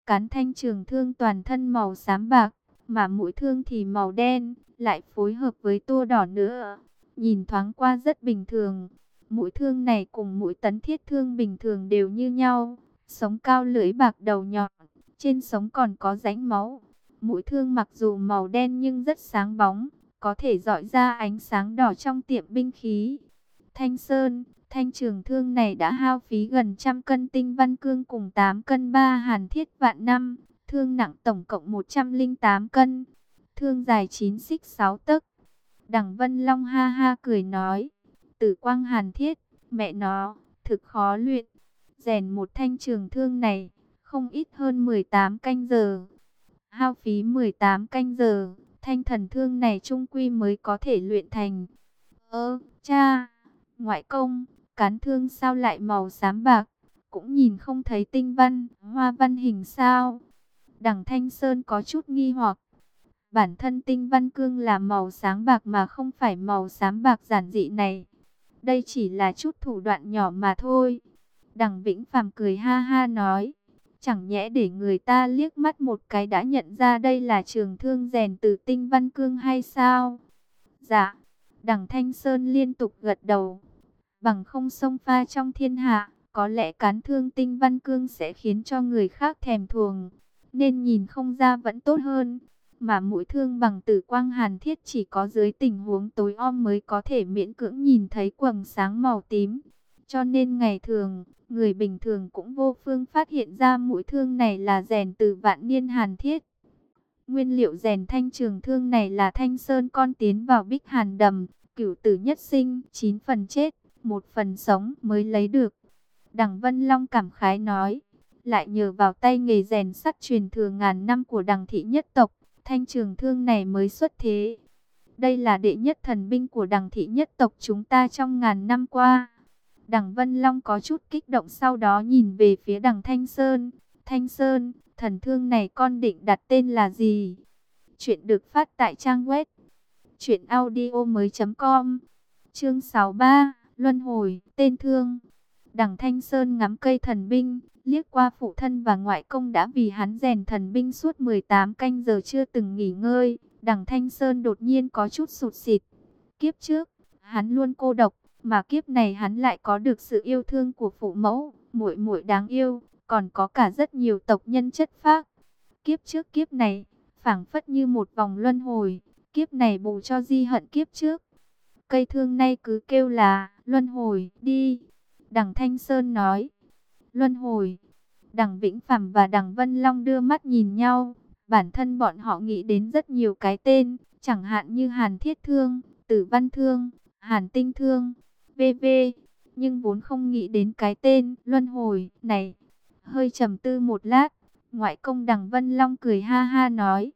cán thanh trường thương toàn thân màu xám bạc, mà mũi thương thì màu đen, lại phối hợp với tua đỏ nữa. Nhìn thoáng qua rất bình thường. Mũi thương này cùng mũi tấn thiết thương bình thường đều như nhau. Sống cao lưỡi bạc đầu nhọn, trên sống còn có rãnh máu. Mũi thương mặc dù màu đen nhưng rất sáng bóng, có thể rọi ra ánh sáng đỏ trong tiệm binh khí. Thanh Sơn, thanh trường thương này đã hao phí gần 100 cân tinh văn cương cùng 8 cân ba hàn thiết vạn năm. Thương nặng tổng cộng 108 cân. Thương dài 9 xích 6 tấc. Đằng Vân Long ha ha cười nói, Tử quang hàn thiết, mẹ nó, thực khó luyện. Rèn một thanh trường thương này, không ít hơn 18 canh giờ. Hao phí 18 canh giờ, thanh thần thương này trung quy mới có thể luyện thành. Cha, ngoại công, cán thương sao lại màu xám bạc, cũng nhìn không thấy tinh văn, hoa văn hình sao? Đằng Thanh Sơn có chút nghi hoặc. Bản thân tinh văn cương là màu sáng bạc mà không phải màu xám bạc giản dị này. Đây chỉ là chút thủ đoạn nhỏ mà thôi. Đằng Vĩnh Phàm cười ha ha nói, chẳng nhẽ để người ta liếc mắt một cái đã nhận ra đây là trường thương rèn từ tinh văn cương hay sao? Dạ. Đằng Thanh Sơn liên tục gật đầu. Bằng không xông pha trong thiên hạ, có lẽ cán thương tinh văn cương sẽ khiến cho người khác thèm thuồng, nên nhìn không ra vẫn tốt hơn. Mà mũi thương bằng tử quang hàn thiết chỉ có dưới tình huống tối om mới có thể miễn cưỡng nhìn thấy quầng sáng màu tím. Cho nên ngày thường, người bình thường cũng vô phương phát hiện ra mũi thương này là rèn từ vạn niên hàn thiết. Nguyên liệu rèn thanh trường thương này là Thanh Sơn con tiến vào Bích Hàn Đầm, cửu tử nhất sinh, 9 phần chết, 1 phần sống mới lấy được. Đằng Vân Long cảm khái nói, lại nhờ vào tay nghề rèn sắt truyền thừa ngàn năm của Đằng thị nhất tộc, thanh trường thương này mới xuất thế. Đây là đệ nhất thần binh của Đằng thị nhất tộc chúng ta trong ngàn năm qua. Đằng Vân Long có chút kích động, sau đó nhìn về phía Đằng Thanh Sơn. Thanh Sơn, thần thương này con định đặt tên là gì? Chuyện được phát tại trang web truyệnaudiomoi.com. Chương 63, Luân hồi, tên thương. Đằng Thanh Sơn ngắm cây thần binh, liếc qua phụ thân và ngoại công đã vì hắn rèn thần binh suốt 18 canh giờ chưa từng nghỉ ngơi. Đằng Thanh Sơn đột nhiên có chút sụt sịt. Kiếp trước, hắn luôn cô độc, mà kiếp này hắn lại có được sự yêu thương của phụ mẫu, muội muội đáng yêu, còn có cả rất nhiều tộc nhân chất phác. Kiếp trước kiếp này, phảng phất như một vòng luân hồi, kiếp này bù cho di hận kiếp trước. Cây thương này cứ kêu là luân hồi đi. Đằng Thanh Sơn nói, luân hồi. Đằng Vĩnh Phàm và Đằng Vân Long đưa mắt nhìn nhau. Bản thân bọn họ nghĩ đến rất nhiều cái tên, chẳng hạn như Hàn Thiết Thương, Tử Văn Thương, Hàn Tinh Thương, v.v. Nhưng vốn không nghĩ đến cái tên luân hồi này. Hơi trầm tư một lát, ngoại công Đằng Vân Long cười ha ha nói,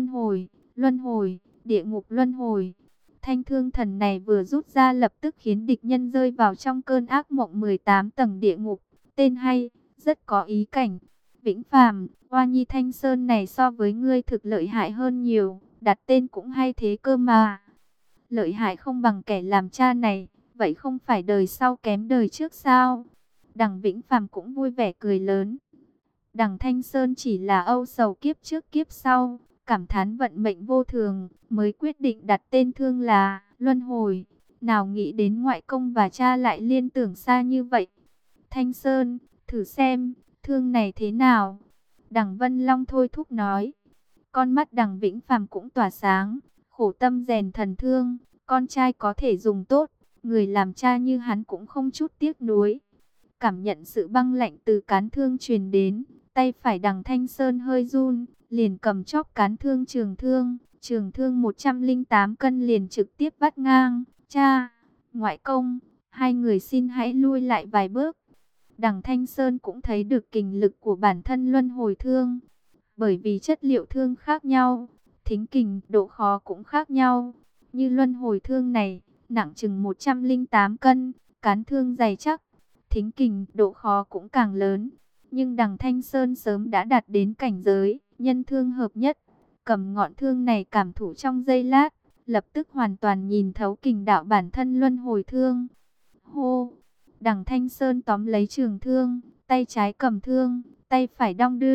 luân hồi, địa ngục luân hồi. Thanh thương thần này vừa rút ra lập tức khiến địch nhân rơi vào trong cơn ác mộng 18 tầng địa ngục. Tên hay, rất có ý cảnh. Vĩnh Phàm, Oa Nhi Thanh Sơn này so với ngươi thực lợi hại hơn nhiều, đặt tên cũng hay thế cơ mà. Lợi hại không bằng kẻ làm cha này, vậy không phải đời sau kém đời trước sao? Đằng Vĩnh Phàm cũng vui vẻ cười lớn. Đằng Thanh Sơn chỉ là âu sầu kiếp trước kiếp sau, cảm thán vận mệnh vô thường, mới quyết định đặt tên thương là luân hồi. Nào nghĩ đến ngoại công và cha lại liên tưởng xa như vậy. Thanh Sơn, thử xem, thương này thế nào? Đằng Vân Long thôi thúc nói. Con mắt Đằng Vĩnh Phàm cũng tỏa sáng, khổ tâm rèn thần thương, con trai có thể dùng tốt, người làm cha như hắn cũng không chút tiếc nuối. Cảm nhận sự băng lạnh từ cán thương truyền đến, tay phải Đằng Thanh Sơn hơi run, liền cầm chóp cán thương trường thương 108 cân liền trực tiếp vắt ngang. Cha, ngoại công, hai người xin hãy lui lại vài bước. Đằng Thanh Sơn cũng thấy được kình lực của bản thân luân hồi thương. Bởi vì chất liệu thương khác nhau, thính kình, độ khó cũng khác nhau. Như luân hồi thương này, nặng chừng 108 cân, cán thương dày chắc, thính kình, độ khó cũng càng lớn. Nhưng Đằng Thanh Sơn sớm đã đạt đến cảnh giới nhân thương hợp nhất. Cầm ngọn thương này cảm thụ trong giây lát, lập tức hoàn toàn nhìn thấu kình đạo bản thân luân hồi thương. Hô! Đằng Thanh Sơn tóm lấy trường thương, tay trái cầm thương, tay phải đong đưa,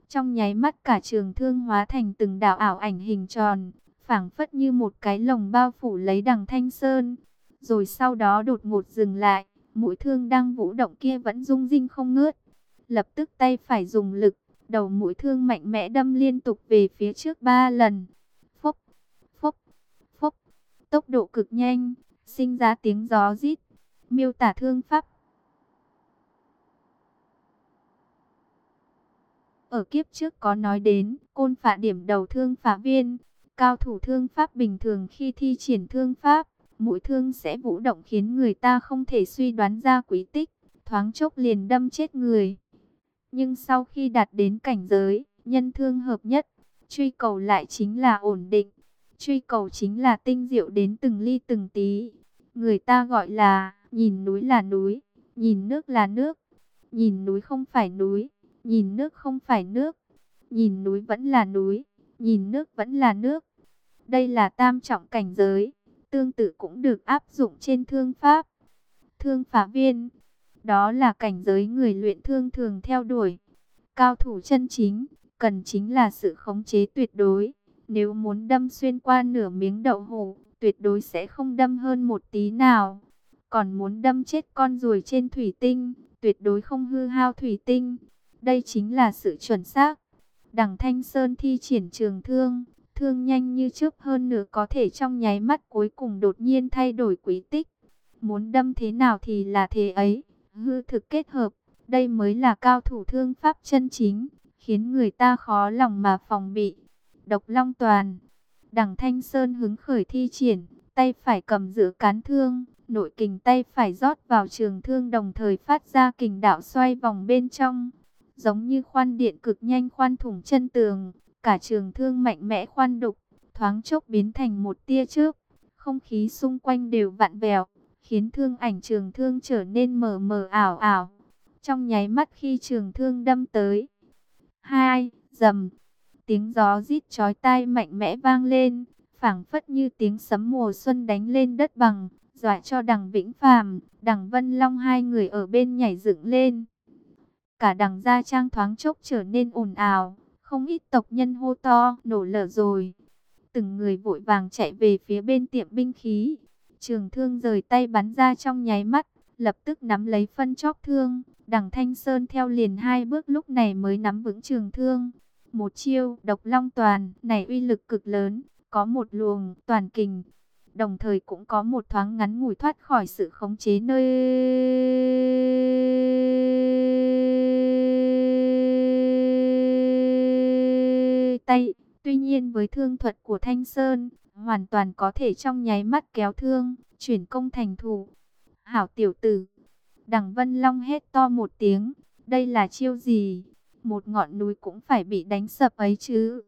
Trong nháy mắt cả trường thương hóa thành từng đạo ảo ảnh hình tròn, phảng phất như một cái lồng bao phủ lấy Đằng Thanh Sơn. Rồi sau đó đột ngột dừng lại, mũi thương đang vũ động kia vẫn rung rinh không ngớt. Lập tức tay phải dùng lực, đầu mũi thương mạnh mẽ đâm liên tục về phía trước 3 lần. Phốc, phốc, phốc, tốc độ cực nhanh, sinh ra tiếng gió rít. Miêu tả thương pháp. Ở kiếp trước có nói đến, côn phả điểm đầu thương phá viên. Cao thủ thương pháp bình thường khi thi triển thương pháp, mũi thương sẽ vũ động khiến người ta không thể suy đoán ra quý tích, thoáng chốc liền đâm chết người. Nhưng sau khi đạt đến cảnh giới, nhân thương hợp nhất, truy cầu lại chính là ổn định. Truy cầu chính là tinh diệu đến từng ly từng tí. Người ta gọi là, nhìn núi là núi, nhìn nước là nước. Nhìn núi không phải núi, nhìn nước không phải nước. Nhìn núi vẫn là núi, nhìn nước vẫn là nước. Đây là tam trọng cảnh giới, tương tự cũng được áp dụng trên thương pháp. Thương phá viên, đó là cảnh giới người luyện thương thường theo đuổi. Cao thủ chân chính, cần chính là sự khống chế tuyệt đối. Nếu muốn đâm xuyên qua nửa miếng đậu hũ, tuyệt đối sẽ không đâm hơn một tí nào. Còn muốn đâm chết con ruồi trên thủy tinh, tuyệt đối không hư hao thủy tinh. Đây chính là sự chuẩn xác. Đằng Thanh Sơn thi triển trường thương, thương nhanh như chớp hơn nữa có thể trong nháy mắt cuối cùng đột nhiên thay đổi quý tích. Muốn đâm thế nào thì là thế ấy, hư thực kết hợp, đây mới là cao thủ thương pháp chân chính, khiến người ta khó lòng mà phòng bị. Độc Long Toàn, Đằng Thanh Sơn hứng khởi thi triển, tay phải cầm giữ cán thương, nội kình tay phải rót vào trường thương đồng thời phát ra kình đạo xoay vòng bên trong. Giống như khoan điện cực nhanh khoan thủng chân tường, cả trường thương mạnh mẽ khoan đục, thoáng chốc biến thành một tia chớp. Không khí xung quanh đều vặn vẹo, khiến thương ảnh trường thương trở nên mờ mờ ảo ảo. Trong nháy mắt khi trường thương đâm tới, rầm, tiếng gió rít chói tai mạnh mẽ vang lên, phảng phất như tiếng sấm mùa xuân đánh lên đất bằng, dọa cho Đằng Vĩnh Phàm, Đằng Vân Long hai người ở bên nhảy dựng lên. Cả Đằng gia trang thoáng chốc trở nên ồn ào, không ít tộc nhân hô to, nổ lở rồi. Từng người vội vàng chạy về phía bên tiệm binh khí. Trường thương rời tay bắn ra trong nháy mắt, lập tức nắm lấy phân chóp thương. Đằng Thanh Sơn theo liền 2 bước lúc này mới nắm vững trường thương. Một chiêu Độc Long Toàn này uy lực cực lớn, có một luồng toàn kình, đồng thời cũng có một thoáng ngắn ngủi thoát khỏi sự khống chế nơi tay. Tuy nhiên với thương thuật của Thanh Sơn, hoàn toàn có thể trong nháy mắt kéo thương, chuyển công thành thủ. Hảo tiểu tử! Đằng Vân Long hét to một tiếng, đây là chiêu gì? Một ngọn núi cũng phải bị đánh sập ấy chứ.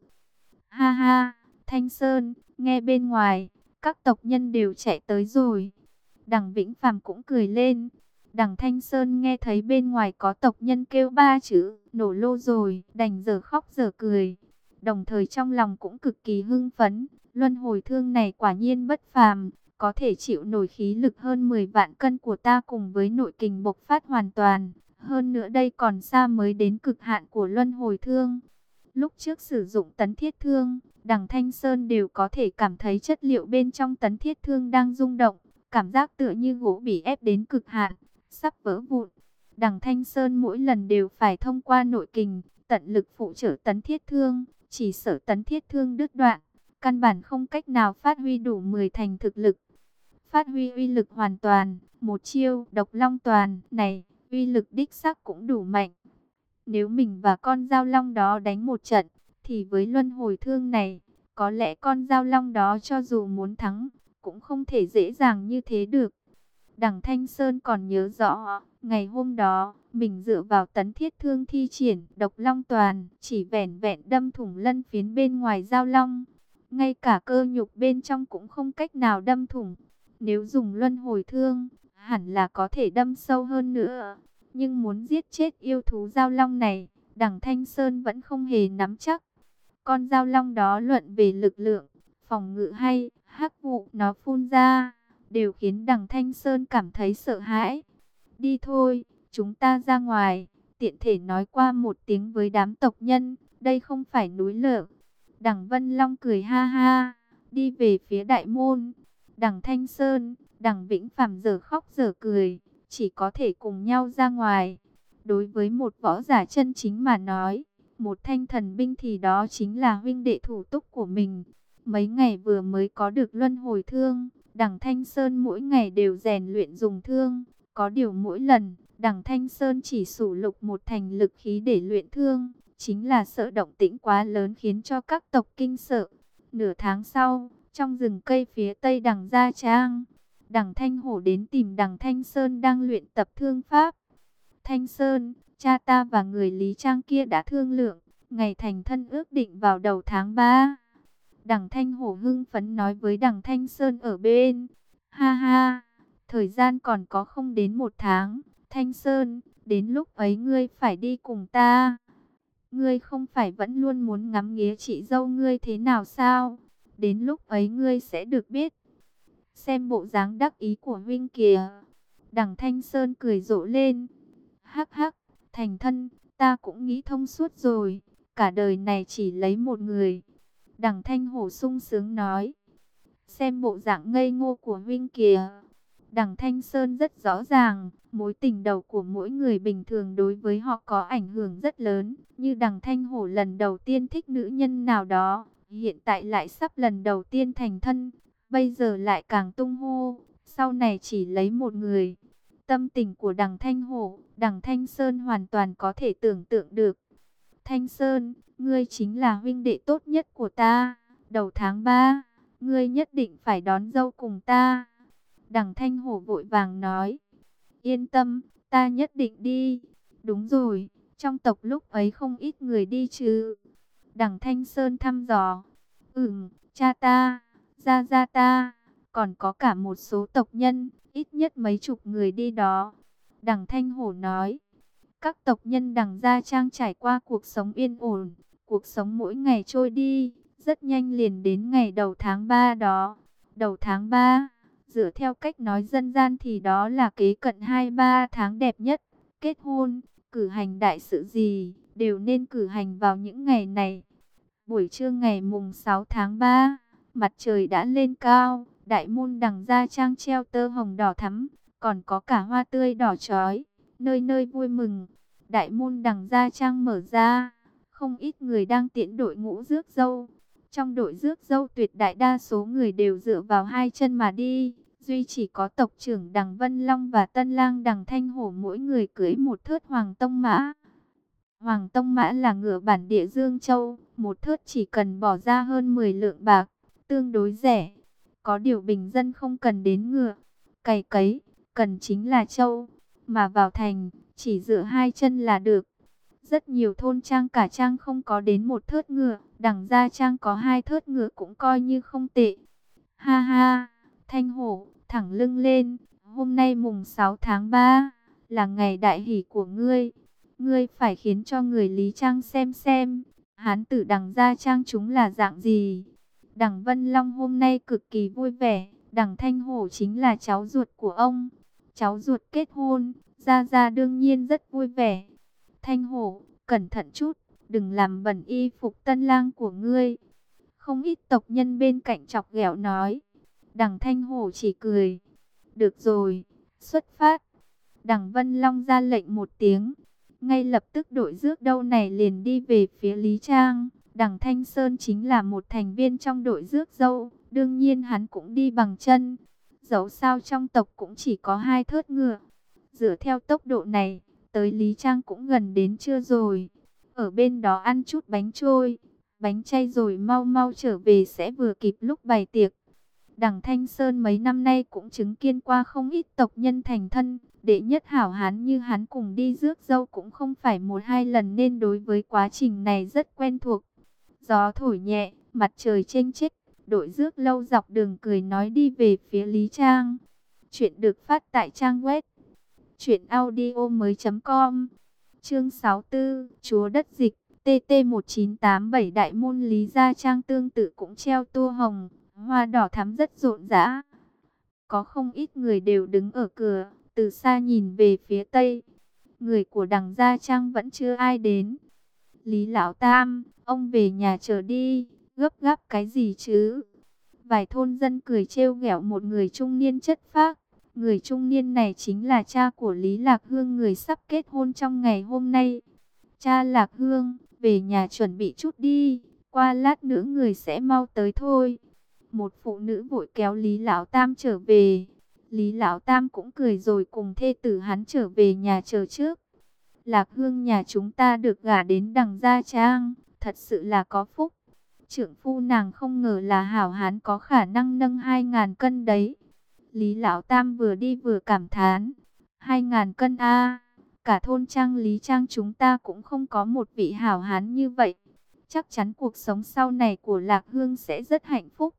Ha ha, Thanh Sơn, nghe bên ngoài, các tộc nhân đều chạy tới rồi. Đằng Vĩnh Phàm cũng cười lên. Đằng Thanh Sơn nghe thấy bên ngoài có tộc nhân kêu 3 chữ, nổ lô rồi, đành giờ khóc giờ cười. Đồng thời trong lòng cũng cực kỳ hưng phấn, luân hồi thương này quả nhiên bất phàm, có thể chịu nổi khí lực hơn 10 vạn cân của ta cùng với nội kình bộc phát hoàn toàn. Hơn nữa đây còn xa mới đến cực hạn của luân hồi thương. Lúc trước sử dụng tấn thiết thương, Đằng Thanh Sơn đều có thể cảm thấy chất liệu bên trong tấn thiết thương đang rung động, cảm giác tựa như gỗ bị ép đến cực hạn, sắp vỡ vụn. Đằng Thanh Sơn mỗi lần đều phải thông qua nội kình, tận lực phụ trợ tấn thiết thương, chỉ sợ tấn thiết thương đứt đoạn, căn bản không cách nào phát huy đủ 10 thành thực lực. Phát huy uy lực hoàn toàn, một chiêu Độc Long Toàn này, uy lực đích xác cũng đủ mạnh. Nếu mình và con dao long đó đánh một trận, thì với luân hồi thương này, có lẽ con dao long đó cho dù muốn thắng, cũng không thể dễ dàng như thế được. Đằng Thanh Sơn còn nhớ rõ, ngày hôm đó, mình dựa vào tấn thiết thương thi triển Độc Long Toàn, chỉ vẻn vẹn đâm thủng lân phiến bên ngoài dao long. Ngay cả cơ nhục bên trong cũng không cách nào đâm thủng. Nếu dùng luân hồi thương, hẳn là có thể đâm sâu hơn nữa. Nhưng muốn giết chết yêu thú dao long này, Đằng Thanh Sơn vẫn không hề nắm chắc. Con dao long đó luận về lực lượng, phòng ngự hay hắc vụ nó phun ra, đều khiến Đằng Thanh Sơn cảm thấy sợ hãi. Đi thôi, chúng ta ra ngoài, tiện thể nói qua một tiếng với đám tộc nhân, đây không phải núi lở. Đằng Vân Long cười ha ha, đi về phía đại môn. Đằng Thanh Sơn, đằng Vĩnh Phàm giờ khóc giờ cười, chỉ có thể cùng nhau ra ngoài. Đối với một võ giả chân chính mà nói, một thanh thần binh thì đó chính là huynh đệ thủ túc của mình. Mấy ngày vừa mới có được luân hồi thương, đằng Thanh Sơn mỗi ngày đều rèn luyện dùng thương. Có điều mỗi lần, đằng Thanh Sơn chỉ sử dụng một thành lực khí để luyện thương, chính là sợ động tĩnh quá lớn khiến cho các tộc kinh sợ. Nửa tháng sau, trong rừng cây phía tây đằng Gia Trang, đằng Thanh Hổ đến tìm đằng Thanh Sơn đang luyện tập thương pháp. Thanh Sơn, cha ta và người Lý Trang kia đã thương lượng, ngày thành thân ước định vào đầu tháng 3. Đằng Thanh Hổ hưng phấn nói với đằng Thanh Sơn ở bên. Ha ha, thời gian còn có không đến 1 tháng. Thanh Sơn, đến lúc ấy ngươi phải đi cùng ta. Ngươi không phải vẫn luôn muốn ngắm nghía chị dâu ngươi thế nào sao? Đến lúc ấy ngươi sẽ được biết. Xem bộ dáng đắc ý của huynh kìa. Đằng Thanh Sơn cười rộ lên. Hắc hắc, thành thân, ta cũng nghĩ thông suốt rồi. Cả đời này chỉ lấy một người. Đằng Thanh Hổ sung sướng nói. Xem bộ dạng ngây ngô của huynh kìa. Đằng Thanh Sơn rất rõ ràng, mối tình đầu của mỗi người bình thường đối với họ có ảnh hưởng rất lớn. Như đằng Thanh Hổ lần đầu tiên thích nữ nhân nào đó, hiện tại lại sắp lần đầu tiên thành thân, bây giờ lại càng tung hô, sau này chỉ lấy một người. Tâm tình của đằng Thanh Hổ, đằng Thanh Sơn hoàn toàn có thể tưởng tượng được. Thanh Sơn, ngươi chính là huynh đệ tốt nhất của ta, đầu tháng 3, ngươi nhất định phải đón dâu cùng ta. Đằng Thanh Hổ vội vàng nói. Yên tâm, ta nhất định đi. Đúng rồi, trong tộc lúc ấy không ít người đi chứ. Đằng Thanh Sơn thăm dò. Cha ta, gia gia ta, còn có cả một số tộc nhân, ít nhất mấy chục người đi đó. Đằng Thanh Hổ nói. Các tộc nhân đằng Gia Trang trải qua cuộc sống yên ổn. Cuộc sống mỗi ngày trôi đi, rất nhanh liền đến ngày đầu tháng 3 đó. Đầu tháng 3. Dựa theo cách nói dân gian thì đó là kế cận 2-3 tháng đẹp nhất. Kết hôn, cử hành đại sự gì, đều nên cử hành vào những ngày này. Buổi trưa ngày mùng 6 tháng 3, mặt trời đã lên cao, đại môn đằng Gia Trang treo tơ hồng đỏ thắm, còn có cả hoa tươi đỏ chói, nơi nơi vui mừng. Đại môn đằng Gia Trang mở ra, không ít người đang tiễn đội ngũ rước dâu. Trong đội rước dâu tuyệt đại đa số người đều dựa vào hai chân mà đi. Duy chỉ có tộc trưởng đằng Vân Long và tân lang đằng Thanh Hổ mỗi người cưỡi một thớt Hoàng Tông Mã. Hoàng Tông Mã là ngựa bản địa Dương Châu, một thớt chỉ cần bỏ ra hơn 10 lượng bạc, tương đối rẻ. Có điều bình dân không cần đến ngựa, cày cấy, cần chính là trâu, mà vào thành, chỉ dựa hai chân là được. Rất nhiều thôn trang cả trang không có đến một thớt ngựa, đằng Gia Trang có 2 thớt ngựa cũng coi như không tệ. Ha ha, Thanh Hổ, thẳng lưng lên, hôm nay mùng 6 tháng 3, là ngày đại hỷ của ngươi. Ngươi phải khiến cho người Lý Trang xem, hán tử đằng Gia Trang chúng là dạng gì. Đằng Vân Long hôm nay cực kỳ vui vẻ, đằng Thanh Hổ chính là cháu ruột của ông. Cháu ruột kết hôn, Gia Gia đương nhiên rất vui vẻ. Thanh Hổ, cẩn thận chút, đừng làm bẩn y phục tân lang của ngươi. Không ít tộc nhân bên cạnh chọc ghẹo nói. Đằng Thanh Hổ chỉ cười. Được rồi, xuất phát. Đằng Vân Long ra lệnh một tiếng. Ngay lập tức đội rước dâu này liền đi về phía Lý Trang. Đằng Thanh Sơn chính là một thành viên trong đội rước dâu. Đương nhiên hắn cũng đi bằng chân. Dẫu sao trong tộc cũng chỉ có 2 thớt ngựa. Dựa theo tốc độ này, tới Lý Trang cũng gần đến trưa rồi. Ở bên đó ăn chút bánh trôi, bánh chay rồi mau mau trở về sẽ vừa kịp lúc bày tiệc. Đằng Thanh Sơn mấy năm nay cũng chứng kiến qua không ít tộc nhân thành thân. Đệ nhất hảo hán như hắn cùng đi rước dâu cũng không phải 1-2 lần nên đối với quá trình này rất quen thuộc. Gió thổi nhẹ, mặt trời chênh chếch, đội rước lâu dọc đường cười nói đi về phía Lý Trang. Chuyện được phát tại trang web truyệnaudiomoi.com. Chương 64, Chúa đất dịch, TT1987 đại môn Lý Gia Trang tương tự cũng treo tua hồng, hoa đỏ thắm rất rộn rã. Có không ít người đều đứng ở cửa, từ xa nhìn về phía tây. Người của đằng Gia Trang vẫn chưa ai đến. Lý Lão Tam, ông về nhà chờ đi, gấp gáp cái gì chứ? Vài thôn dân cười trêu ghẹo một người trung niên chất phác. Người trung niên này chính là cha của Lý Lạc Hương, người sắp kết hôn trong ngày hôm nay. Cha Lạc Hương, về nhà chuẩn bị chút đi, qua lát nữa người sẽ mau tới thôi. Một phụ nữ vội kéo Lý Lão Tam trở về. Lý Lão Tam cũng cười rồi cùng thê tử hắn trở về nhà chờ trước. Lạc Hương nhà chúng ta được gả đến Đằng Gia Trang, thật sự là có phúc. Trưởng phu nàng không ngờ là hảo hán, có khả năng nâng 2.000 cân đấy. Lý Lão Tam vừa đi vừa cảm thán. 2.000 cân a, cả thôn Trang Lý Trang chúng ta cũng không có một vị hảo hán như vậy. Chắc chắn cuộc sống sau này của Lạc Hương sẽ rất hạnh phúc.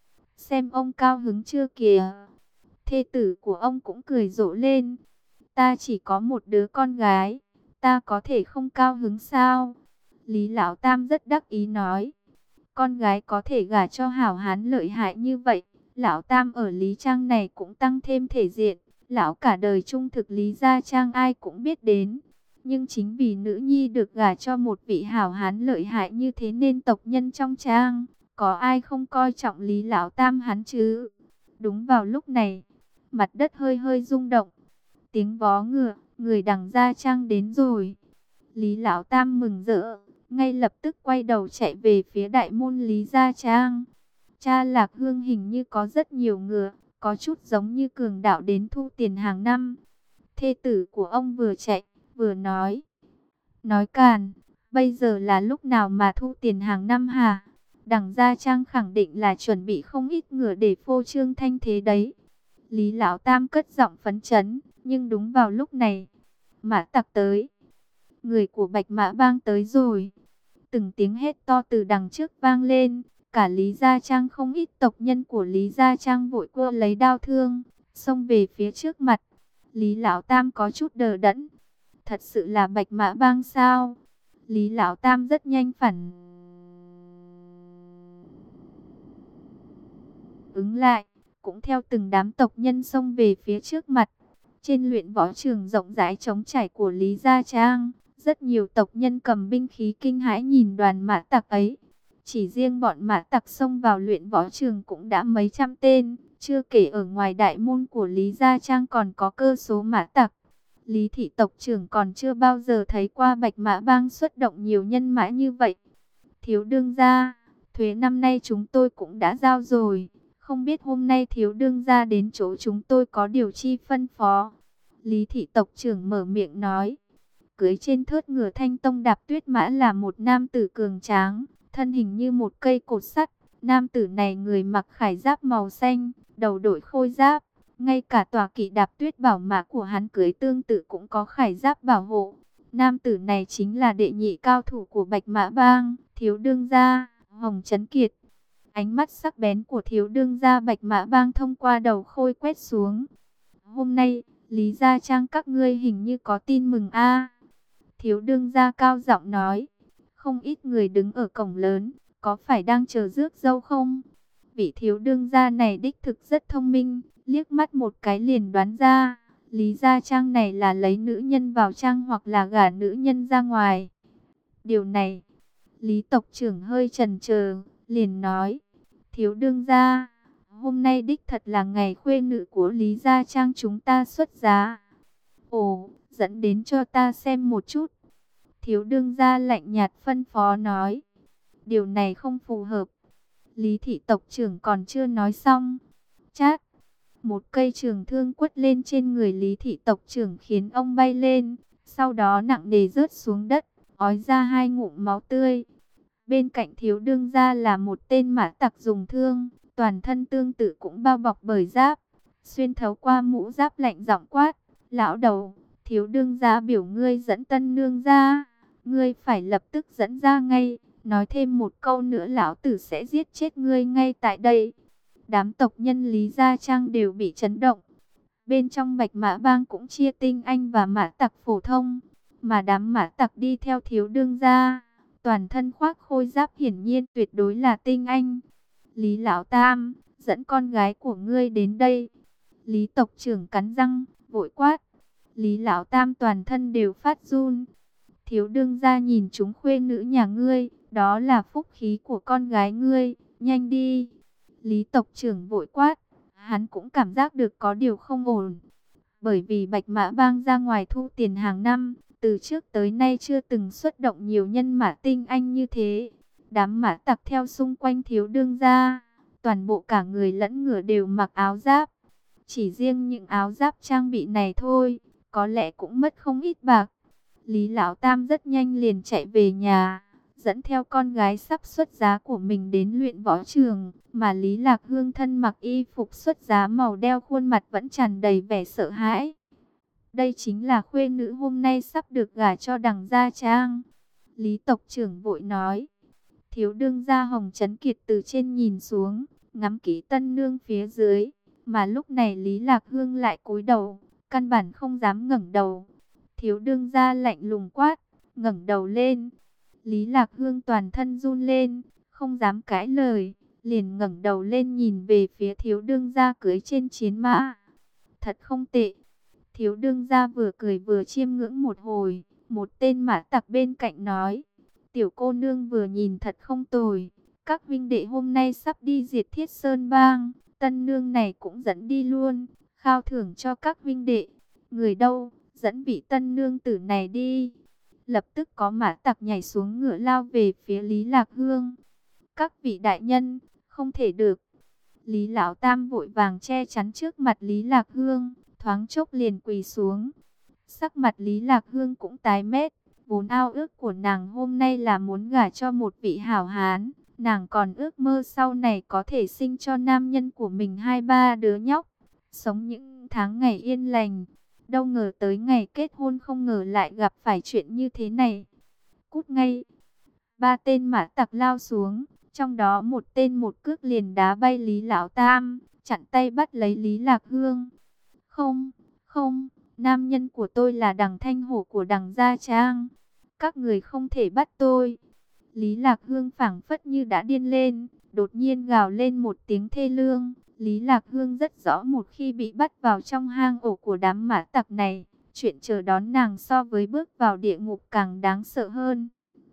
Xem ông cao hứng chưa kìa. Thê tử của ông cũng cười rộ lên. Ta chỉ có một đứa con gái, ta có thể không cao hứng sao? Lý Lão Tam rất đắc ý nói. Con gái có thể gả cho hảo hán lợi hại như vậy, Lão Tam ở Lý Trang này cũng tăng thêm thể diện. Lão cả đời trung thực Lý Gia Trang ai cũng biết đến. Nhưng chính vì nữ nhi được gả cho một vị hảo hán lợi hại như thế nên tộc nhân trong Trang, có ai không coi trọng Lý Lão Tam hắn chứ? Đúng vào lúc này, mặt đất hơi hơi rung động. Tiếng vó ngựa, người Đằng Gia Trang đến rồi. Lý Lão Tam mừng rỡ, ngay lập tức quay đầu chạy về phía đại môn Lý Gia Trang. Cha Lạc Hương hình như có rất nhiều ngựa, có chút giống như cường đạo đến thu tiền hàng năm. Thê tử của ông vừa chạy, vừa nói. Nói càn, bây giờ là lúc nào mà thu tiền hàng năm hả? Đằng Gia Trang khẳng định là chuẩn bị không ít ngựa để phô trương thanh thế đấy. Lý Lão Tam cất giọng phấn chấn, nhưng đúng vào lúc này, Mã Tặc tới. Người của Bạch Mã Bang tới rồi. Từng tiếng hét to từ đằng trước vang lên. Cả Lý Gia Trang không ít tộc nhân của Lý Gia Trang vội cua lấy đao thương, xông về phía trước mặt. Lý Lão Tam có chút đờ đẫn. Thật sự là Bạch Mã Bang sao? Lý Lão Tam rất nhanh phản ứng lại, cũng theo từng đám tộc nhân xông về phía trước mặt. Trên luyện võ trường rộng rãi trống trải của Lý Gia Trang, rất nhiều tộc nhân cầm binh khí kinh hãi nhìn đoàn mã tặc ấy. Chỉ riêng bọn mã tặc xông vào luyện võ trường cũng đã mấy trăm tên, chưa kể ở ngoài đại môn của Lý Gia Trang còn có cơ số mã tặc. Lý thị tộc trưởng còn chưa bao giờ thấy qua Bạch Mã Bang xuất động nhiều nhân mã như vậy. Thiếu đương gia, thuế năm nay chúng tôi cũng đã giao rồi. Không biết hôm nay thiếu đương gia đến chỗ chúng tôi có điều chi phân phó. Lý thị tộc trưởng mở miệng nói. Cưới trên thớt ngựa thanh tông đạp tuyết mã là một nam tử cường tráng, thân hình như một cây cột sắt. Nam tử này người mặc khải giáp màu xanh, đầu đội khôi giáp. Ngay cả tòa kỵ đạp tuyết bảo mã của hắn cưới tương tự cũng có khải giáp bảo hộ. Nam tử này chính là đệ nhị cao thủ của Bạch Mã Bang, thiếu đương gia, Hồng Chấn Kiệt. Ánh mắt sắc bén của thiếu đương gia Bạch Mã Bang thông qua đầu khôi quét xuống. Hôm nay, Lý Gia Trang các ngươi hình như có tin mừng a. Thiếu đương gia cao giọng nói. Không ít người đứng ở cổng lớn, có phải đang chờ rước dâu không? Vị thiếu đương gia này đích thực rất thông minh, liếc mắt một cái liền đoán ra. Lý Gia Trang này là lấy nữ nhân vào trang hoặc là gả nữ nhân ra ngoài. Điều này, Lý tộc trưởng hơi chần chờ, liền nói. Thiếu đương gia, hôm nay đích thật là ngày khuê nữ của Lý Gia Trang chúng ta xuất giá. Ồ, dẫn đến cho ta xem một chút. Thiếu đương gia lạnh nhạt phân phó nói. Điều này không phù hợp. Lý thị tộc trưởng còn chưa nói xong. Chát, một cây trường thương quất lên trên người Lý thị tộc trưởng khiến ông bay lên. Sau đó nặng nề rớt xuống đất, ói ra 2 ngụm máu tươi. Bên cạnh thiếu đương gia là một tên mã tặc dùng thương, toàn thân tương tự cũng bao bọc bởi giáp. Xuyên thấu qua mũ giáp lạnh giọng quát, lão đầu, thiếu đương gia biểu ngươi dẫn tân nương ra, ngươi phải lập tức dẫn ra ngay, nói thêm một câu nữa lão tử sẽ giết chết ngươi ngay tại đây. Đám tộc nhân Lý Gia Trang đều bị chấn động. Bên trong Bạch Mã Bang cũng chia tinh anh và mã tặc phổ thông, mà đám mã tặc đi theo thiếu đương gia, toàn thân khoác khôi giáp hiển nhiên tuyệt đối là tinh anh. Lý Lão Tam, dẫn con gái của ngươi đến đây. Lý tộc trưởng cắn răng, vội quát. Lý Lão Tam toàn thân đều phát run. Thiếu đương gia nhìn chúng khuê nữ nhà ngươi, đó là phúc khí của con gái ngươi, nhanh đi. Lý tộc trưởng vội quát, hắn cũng cảm giác được có điều không ổn. Bởi vì Bạch Mã Bang ra ngoài thu tiền hàng năm, từ trước tới nay chưa từng xuất động nhiều nhân mã tinh anh như thế. Đám mã tặc theo xung quanh thiếu đương gia, toàn bộ cả người lẫn ngựa đều mặc áo giáp. Chỉ riêng những áo giáp trang bị này thôi, có lẽ cũng mất không ít bạc. Lý Lão Tam rất nhanh liền chạy về nhà, dẫn theo con gái sắp xuất giá của mình đến luyện võ trường, mà Lý Lạc Hương thân mặc y phục xuất giá màu đeo, khuôn mặt vẫn tràn đầy vẻ sợ hãi. Đây chính là khuê nữ hôm nay sắp được gả cho Đằng Gia Trang. Lý tộc trưởng vội nói. Thiếu đương gia Hồng Chấn Kiệt từ trên nhìn xuống, ngắm kỹ tân nương phía dưới, mà lúc này Lý Lạc Hương lại cúi đầu, căn bản không dám ngẩng đầu. Thiếu đương gia lạnh lùng quát, ngẩng đầu lên. Lý Lạc Hương toàn thân run lên, không dám cãi lời, liền ngẩng đầu lên nhìn về phía thiếu đương gia cưỡi trên chiến mã. Thật không tệ. Thiếu đương gia vừa cười vừa chiêm ngưỡng một hồi, một tên mã tặc bên cạnh nói. Tiểu cô nương vừa nhìn thật không tồi, các vinh đệ hôm nay sắp đi diệt Thiết Sơn Bang, tân nương này cũng dẫn đi luôn, khao thưởng cho các vinh đệ. Người đâu, dẫn vị tân nương tử này đi. Lập tức có mã tặc nhảy xuống ngựa lao về phía Lý Lạc Hương. Các vị đại nhân, không thể được. Lý Lão Tam vội vàng che chắn trước mặt Lý Lạc Hương, thoáng chốc liền quỳ xuống. Sắc mặt Lý Lạc Hương cũng tái mét, vốn ao ước của nàng hôm nay là muốn gả cho một vị hảo hán. Nàng còn ước mơ sau này có thể sinh cho nam nhân của mình 2-3 đứa nhóc, sống những tháng ngày yên lành. Đâu ngờ tới ngày kết hôn không ngờ lại gặp phải chuyện như thế này. Cút ngay. 3 tên mã tặc lao xuống, trong đó một tên một cước liền đá bay Lý Lão Tam, chặn tay bắt lấy Lý Lạc Hương. Không, không, nam nhân của tôi là Đằng Thanh Hổ của Đằng Gia Trang. Các người không thể bắt tôi. Lý Lạc Hương phảng phất như đã điên lên, đột nhiên gào lên một tiếng thê lương. Lý Lạc Hương rất rõ một khi bị bắt vào trong hang ổ của đám mã tặc này, chuyện chờ đón nàng so với bước vào địa ngục càng đáng sợ hơn.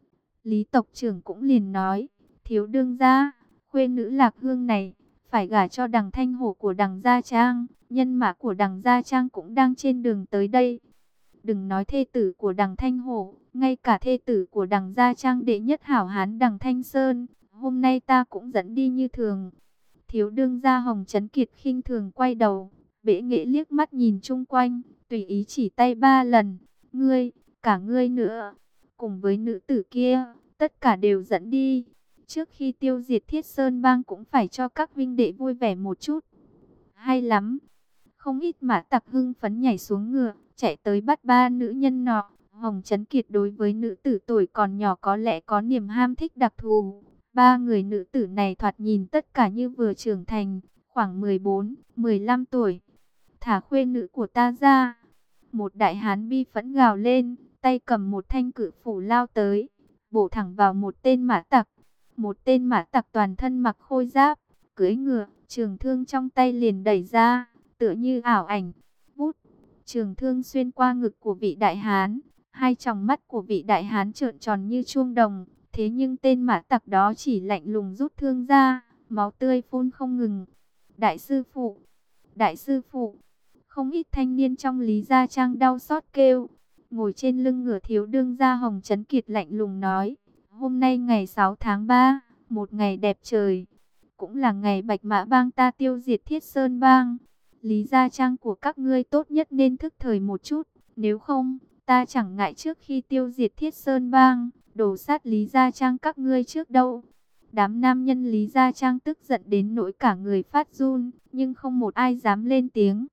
Lý tộc trưởng cũng liền nói, thiếu đương gia, khuê nữ Lạc Hương này, phải gả cho Đằng Thanh Hổ của Đằng Gia Trang, nhân mã của Đằng Gia Trang cũng đang trên đường tới đây. Đừng nói thê tử của Đằng Thanh Hổ, ngay cả thê tử của Đằng Gia Trang đệ nhất hảo hán Đằng Thanh Sơn, hôm nay ta cũng dẫn đi như thường. Thiếu đương gia Hồng Chấn Kiệt khinh thường quay đầu, bẽ nghệ liếc mắt nhìn chung quanh, tùy ý chỉ tay 3 lần. Ngươi, cả ngươi nữa, cùng với nữ tử kia, tất cả đều dẫn đi. Trước khi tiêu diệt Thiết Sơn Bang cũng phải cho các vinh đệ vui vẻ một chút. Hay lắm. Không ít mã tặc hưng phấn nhảy xuống ngựa, chạy tới bắt 3 nữ nhân nọ. Hồng Chấn Kiệt đối với nữ tử tuổi còn nhỏ có lẽ có niềm ham thích đặc thù. 3 người nữ tử này thoạt nhìn tất cả như vừa trưởng thành, khoảng 14, 15 tuổi. Thả khuê nữ của ta ra. Một đại hán bi phẫn gào lên, tay cầm một thanh cự phủ lao tới, bổ thẳng vào một tên mã tặc. Một tên mã tặc toàn thân mặc khôi giáp, cưỡi ngựa, trường thương trong tay liền đẩy ra, tựa như ảo ảnh. Vút, trường thương xuyên qua ngực của vị đại hán, hai tròng mắt của vị đại hán trợn tròn như chuông đồng. Thế nhưng tên mã tặc đó chỉ lạnh lùng rút thương ra, máu tươi phun không ngừng. Đại sư phụ, đại sư phụ, không ít thanh niên trong Lý Gia Trang đau xót kêu. Ngồi trên lưng ngựa thiếu đương gia Hồng Chấn Kiệt lạnh lùng nói, hôm nay ngày 6 tháng 3, một ngày đẹp trời, cũng là ngày Bạch Mã Bang ta tiêu diệt Thiết Sơn Bang. Lý Gia Trang của các ngươi tốt nhất nên thức thời một chút, nếu không, ta chẳng ngại trước khi tiêu diệt Thiết Sơn Bang, đổ sát Lý Gia Trang các ngươi trước đâu. Đám nam nhân Lý Gia Trang tức giận đến nỗi cả người phát run, nhưng không một ai dám lên tiếng.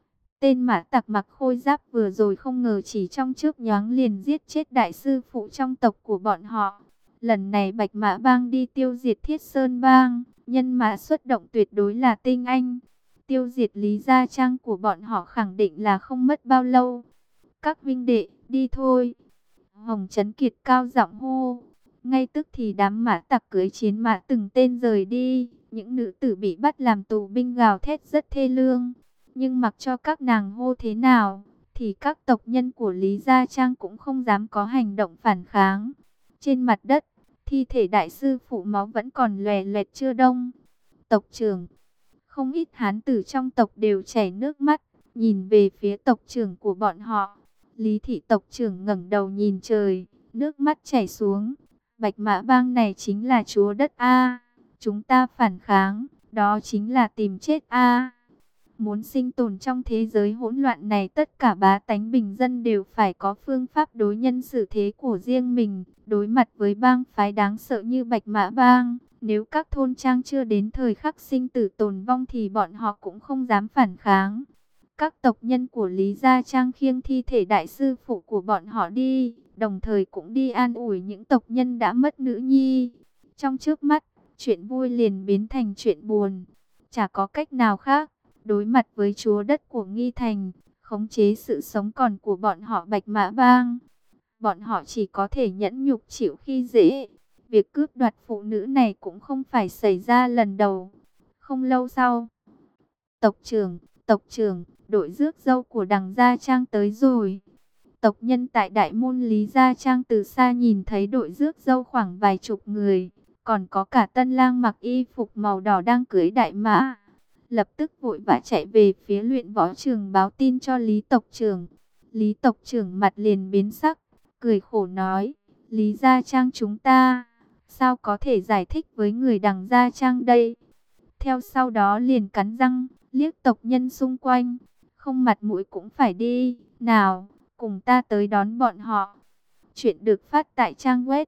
Tên mã tặc mặc khôi giáp vừa rồi không ngờ chỉ trong chớp nhoáng liền giết chết đại sư phụ trong tộc của bọn họ. Lần này Bạch Mã Bang đi tiêu diệt Thiết Sơn Bang, nhân mã xuất động tuyệt đối là tinh anh. Tiêu diệt Lý Gia Trang của bọn họ khẳng định là không mất bao lâu. Các vinh đệ, đi thôi. Hồng Chấn Kiệt cao giọng hô. Ngay tức thì đám mã tặc cưỡi chiến mã từng tên rời đi. Những nữ tử bị bắt làm tù binh gào thét rất thê lương. Nhưng mặc cho các nàng hô thế nào, thì các tộc nhân của Lý Gia Trang cũng không dám có hành động phản kháng. Trên mặt đất, thi thể đại sư phụ máu vẫn còn lòe loẹt chưa đông. Tộc trưởng, không ít hán tử trong tộc đều chảy nước mắt, nhìn về phía tộc trưởng của bọn họ. Lý thị tộc trưởng ngẩng đầu nhìn trời, nước mắt chảy xuống. Bạch Mã Bang này chính là chúa đất A. Chúng ta phản kháng, đó chính là tìm chết A. Muốn sinh tồn trong thế giới hỗn loạn này, tất cả bá tánh bình dân đều phải có phương pháp đối nhân xử thế của riêng mình. Đối mặt với bang phái đáng sợ như Bạch Mã Bang, nếu các thôn trang chưa đến thời khắc sinh tử tồn vong thì bọn họ cũng không dám phản kháng. Các tộc nhân của Lý Gia Trang khiêng thi thể đại sư phụ của bọn họ đi, đồng thời cũng đi an ủi những tộc nhân đã mất nữ nhi. Trong trước mắt, chuyện vui liền biến thành chuyện buồn. Chả có cách nào khác, đối mặt với chúa đất của Nghi Thành, khống chế sự sống còn của bọn họ Bạch Mã Bang. Bọn họ chỉ có thể nhẫn nhục chịu khi dễ. Việc cướp đoạt phụ nữ này cũng không phải xảy ra lần đầu. Không lâu sau, tộc trưởng, đội rước dâu của Đằng Gia Trang tới rồi. Tộc nhân tại Đại Môn Lý Gia Trang từ xa nhìn thấy đội rước dâu khoảng vài chục người, còn có cả tân lang mặc y phục màu đỏ đang cưỡi đại mã. Lập tức vội vã chạy về phía luyện võ trường báo tin cho Lý tộc trưởng. Lý tộc trưởng mặt liền biến sắc, cười khổ nói, Lý Gia Trang chúng ta, sao có thể giải thích với người Đằng Gia Trang đây? Theo sau đó liền cắn răng, liếc tộc nhân xung quanh, không mặt mũi cũng phải đi, nào, cùng ta tới đón bọn họ. Chuyện được phát tại trang web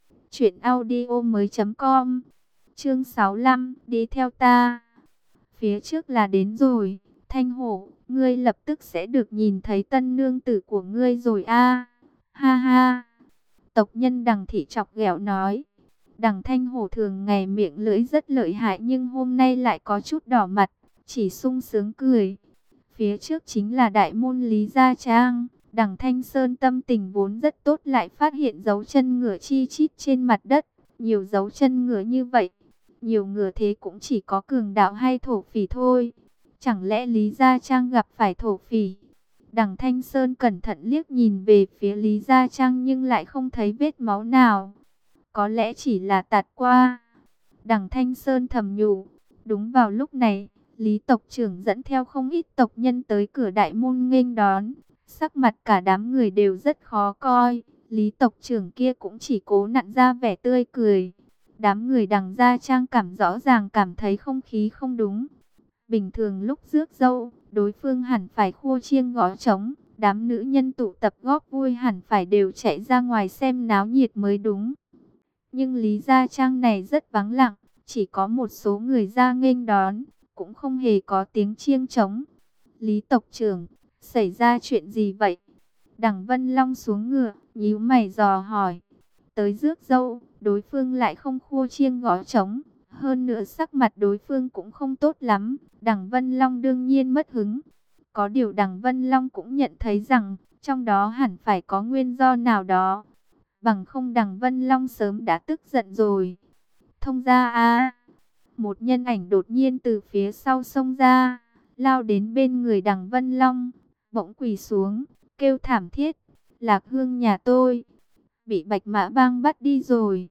truyệnaudiomoi.com. Chương 65, đi theo ta. Phía trước là đến rồi, Thanh Hổ, ngươi lập tức sẽ được nhìn thấy tân nương tử của ngươi rồi a. Ha ha. Tộc nhân Đằng thị chọc ghẹo nói. Đằng Thanh Hổ thường ngày miệng lưỡi rất lợi hại nhưng hôm nay lại có chút đỏ mặt, chỉ sung sướng cười. Phía trước chính là Đại Môn Lý Gia Trang. Đằng Thanh Sơn tâm tình vốn rất tốt lại phát hiện dấu chân ngựa chi chít trên mặt đất. Nhiều dấu chân ngựa như vậy, nhiều ngựa thế cũng chỉ có cường đạo hay thổ phỉ thôi. Chẳng lẽ Lý Gia Trang gặp phải thổ phỉ? Đằng Thanh Sơn cẩn thận liếc nhìn về phía Lý Gia Trang nhưng lại không thấy vết máu nào. Có lẽ chỉ là tạt qua. Đằng Thanh Sơn thầm nhủ. Đúng vào lúc này, Lý tộc trưởng dẫn theo không ít tộc nhân tới cửa đại môn nghênh đón. Sắc mặt cả đám người đều rất khó coi. Lý tộc trưởng kia cũng chỉ cố nặn ra vẻ tươi cười. Đám người Đằng Gia Trang rõ ràng cảm thấy không khí không đúng. Bình thường lúc rước dâu, đối phương hẳn phải khua chiêng gõ trống. Đám nữ nhân tụ tập góp vui hẳn phải đều chạy ra ngoài xem náo nhiệt mới đúng. Nhưng Lý Gia Trang này rất vắng lặng, chỉ có một số người ra nghênh đón, cũng không hề có tiếng chiêng trống. Lý tộc trưởng, xảy ra chuyện gì vậy? Đằng Vân Long xuống ngựa, nhíu mày dò hỏi. Tới rước dâu, đối phương lại không khua chiêng gõ trống. Hơn nữa sắc mặt đối phương cũng không tốt lắm. Đằng Vân Long đương nhiên mất hứng. Có điều Đằng Vân Long cũng nhận thấy rằng, trong đó hẳn phải có nguyên do nào đó. Bằng không Đằng Vân Long sớm đã tức giận rồi. Thông ra a. Một nhân ảnh đột nhiên từ phía sau xông ra, lao đến bên người Đằng Vân Long, bỗng quỳ xuống, kêu thảm thiết, Lạc Hương nhà tôi bị Bạch Mã Bang bắt đi rồi.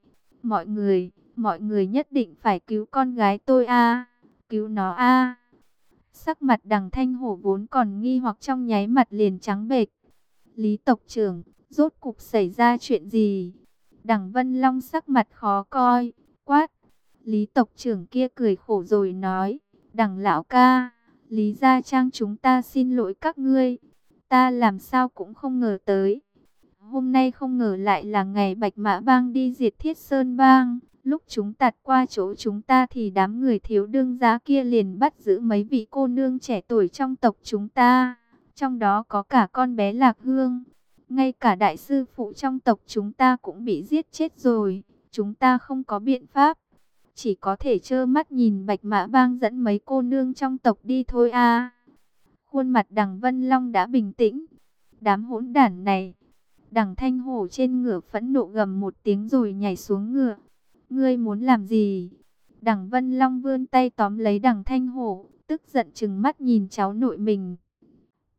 Mọi người nhất định phải cứu con gái tôi a, cứu nó a. Sắc mặt Đằng Thanh Hổ vốn còn nghi hoặc trong nháy mặt liền trắng bệch. Lý tộc trưởng, rốt cục xảy ra chuyện gì? Đằng Vân Long sắc mặt khó coi, quát. Lý tộc trưởng kia cười khổ rồi nói, Đằng lão ca, Lý Gia Trang chúng ta xin lỗi các ngươi. Ta làm sao cũng không ngờ tới. Hôm nay không ngờ lại là ngày Bạch Mã Bang đi diệt Thiết Sơn Bang. Lúc chúng tạt qua chỗ chúng ta thì đám người thiếu đương giá kia liền bắt giữ mấy vị cô nương trẻ tuổi trong tộc chúng ta. Trong đó có cả con bé Lạc Hương. Ngay cả đại sư phụ trong tộc chúng ta cũng bị giết chết rồi. Chúng ta không có biện pháp, chỉ có thể trơ mắt nhìn Bạch Mã Bang dẫn mấy cô nương trong tộc đi thôi a. Khuôn mặt Đằng Vân Long đã bình tĩnh. Đám hỗn đản này. Đằng Thanh Hổ trên ngựa phẫn nộ gầm một tiếng rồi nhảy xuống ngựa. Ngươi muốn làm gì? Đằng Vân Long vươn tay tóm lấy Đằng Thanh Hổ, tức giận trừng mắt nhìn cháu nội mình.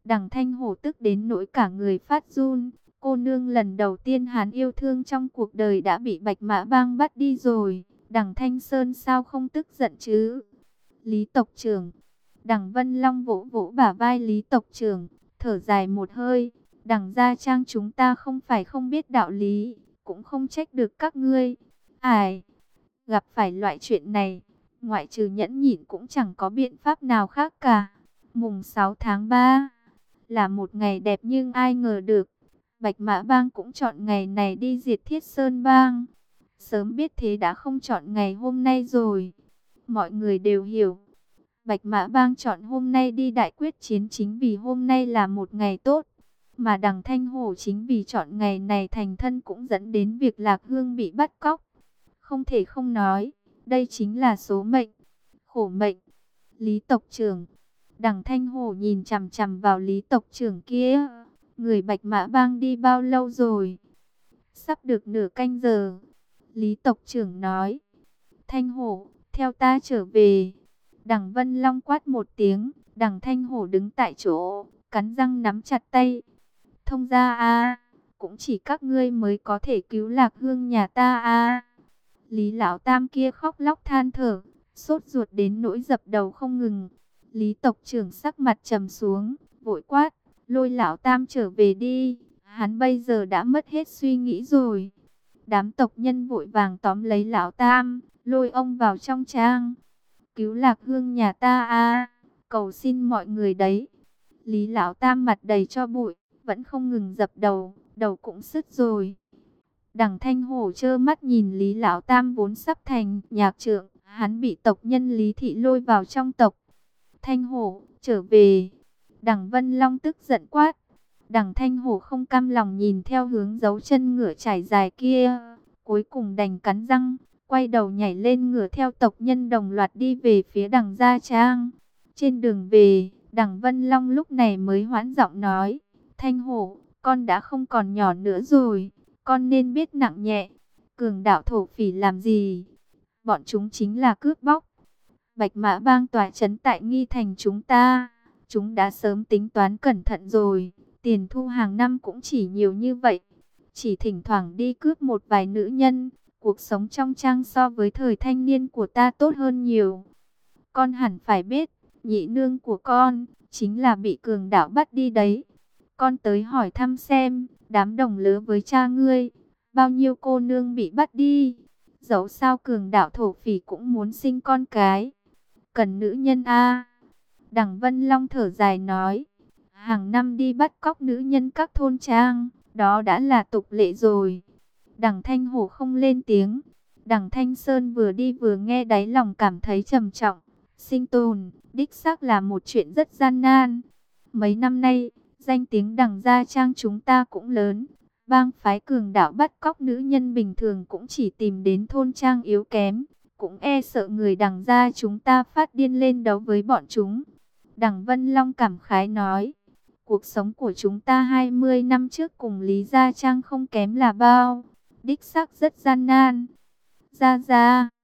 Đằng Thanh Hổ tức đến nỗi cả người phát run. Cô nương lần đầu tiên hắn yêu thương trong cuộc đời đã bị Bạch Mã Bang bắt đi rồi. Đằng Thanh Sơn sao không tức giận chứ? Lý tộc trưởng. Đằng Vân Long vỗ vỗ bả vai Lý tộc trưởng, thở dài một hơi. Đằng Gia Trang chúng ta không phải không biết đạo lý, cũng không trách được các ngươi. Ai, gặp phải loại chuyện này, ngoại trừ nhẫn nhịn cũng chẳng có biện pháp nào khác cả. Mùng 6 tháng 3 là một ngày đẹp nhưng ai ngờ được, Bạch Mã Bang cũng chọn ngày này đi diệt Thiết Sơn Bang. Sớm biết thế đã không chọn ngày hôm nay rồi. Mọi người đều hiểu, Bạch Mã Bang chọn hôm nay đi đại quyết chiến chính vì hôm nay là một ngày tốt. Mà đằng Thanh Hổ chính vì chọn ngày này thành thân cũng dẫn đến việc Lạc Hương bị bắt cóc. Không thể không nói, đây chính là số mệnh, khổ mệnh. Lý tộc trưởng. Đằng Thanh Hổ nhìn chằm chằm vào Lý tộc trưởng kia. Người Bạch Mã Bang đi bao lâu rồi? Sắp được nửa canh giờ. Lý tộc trưởng nói. Thanh Hổ, theo ta trở về. Đằng Vân Long quát một tiếng. Đằng Thanh Hổ đứng tại chỗ, cắn răng nắm chặt tay. Thông gia a, cũng chỉ các ngươi mới có thể cứu Lạc Hương nhà ta a. Lý lão tam kia khóc lóc than thở, sốt ruột đến nỗi dập đầu không ngừng. Lý tộc trưởng sắc mặt trầm xuống, vội quát, lôi lão tam trở về đi, hắn bây giờ đã mất hết suy nghĩ rồi. Đám tộc nhân vội vàng tóm lấy lão tam, lôi ông vào trong trang. Cứu Lạc Hương nhà ta a, cầu xin mọi người đấy. Lý lão tam mặt đầy cho bụi, vẫn không ngừng dập đầu, đầu cũng sứt rồi. Đằng Thanh Hổ trơ mắt nhìn Lý lão tam vốn sắp thành nhạc trưởng, hắn bị tộc nhân Lý thị lôi vào trong tộc. Thanh Hổ, trở về. Đằng Vân Long tức giận quát. Đằng Thanh Hổ không cam lòng nhìn theo hướng dấu chân ngựa trải dài kia, cuối cùng đành cắn răng, quay đầu nhảy lên ngựa theo tộc nhân đồng loạt đi về phía đằng Gia Trang. Trên đường về, đằng Vân Long lúc này mới hoãn giọng nói, Thanh Hổ, con đã không còn nhỏ nữa rồi, con nên biết nặng nhẹ. Cường đạo thổ phỉ làm gì? Bọn chúng chính là cướp bóc. Bạch Mã Bang tọa trấn tại Nghi Thành chúng đã sớm tính toán cẩn thận rồi. Tiền thu hàng năm cũng chỉ nhiều như vậy, chỉ thỉnh thoảng đi cướp một vài nữ nhân. Cuộc sống trong trang so với thời thanh niên của ta tốt hơn nhiều. Con hẳn phải biết, nhị nương của con chính là bị cường đạo bắt đi đấy. Con tới hỏi thăm xem, đám đồng lứa với cha ngươi, bao nhiêu cô nương bị bắt đi. Dẫu sao cường đạo thổ phỉ cũng muốn sinh con cái, cần nữ nhân a. Đằng Vân Long thở dài nói, hàng năm đi bắt cóc nữ nhân các thôn trang, đó đã là tục lệ rồi. Đằng Thanh Hổ không lên tiếng. Đằng Thanh Sơn vừa đi vừa nghe đáy lòng cảm thấy trầm trọng. Sinh tồn, đích xác là một chuyện rất gian nan. Mấy năm nay, danh tiếng đằng Gia Trang chúng ta cũng lớn. Bang phái cường đạo bắt cóc nữ nhân bình thường cũng chỉ tìm đến thôn trang yếu kém. Cũng e sợ người đằng Gia chúng ta phát điên lên đấu với bọn chúng. Đằng Vân Long cảm khái nói, cuộc sống của chúng ta 20 năm trước cùng Lý Gia Trang không kém là bao. Đích xác rất gian nan. Gia Gia,